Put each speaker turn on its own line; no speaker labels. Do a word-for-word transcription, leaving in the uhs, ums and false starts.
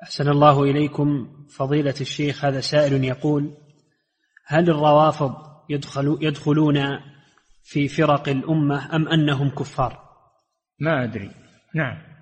أحسن الله إليكم فضيلة الشيخ. هذا سائل يقول: هل الروافض يدخل يدخلون في فرق الأمة أم أنهم كفار؟
ما أدري. نعم.